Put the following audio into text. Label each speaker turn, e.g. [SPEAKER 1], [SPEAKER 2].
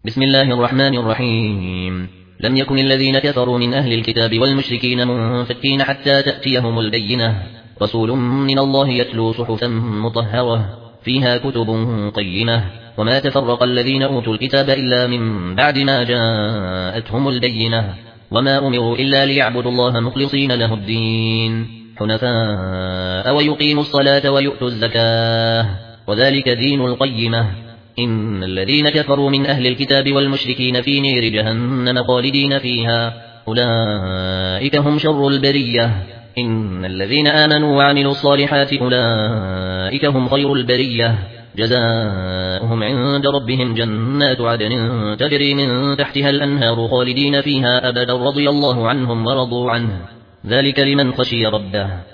[SPEAKER 1] بسم الله الرحمن الرحيم. لم يكن الذين كفروا من أهل الكتاب والمشركين منفكين حتى تأتيهم البينة، رسول من الله يتلو صحفا مطهرة فيها كتب قيمة. وما تفرق الذين أوتوا الكتاب إلا من بعد ما جاءتهم البينة، وما أمروا إلا ليعبدوا الله مخلصين له الدين حنفاء ويقيموا الصلاة ويؤتوا الزكاة، وذلك دين القيمة. إن الذين كفروا من أهل الكتاب والمشركين في نير جهنم خالدين فيها، أولئك هم شر البرية. إن الذين آمنوا وعملوا الصالحات أولئك هم خير البرية، جزاؤهم عند ربهم جنات عدن تجري من تحتها الأنهار خالدين فيها أبدا، رضي الله عنهم ورضوا عنه، ذلك لمن خشي ربه.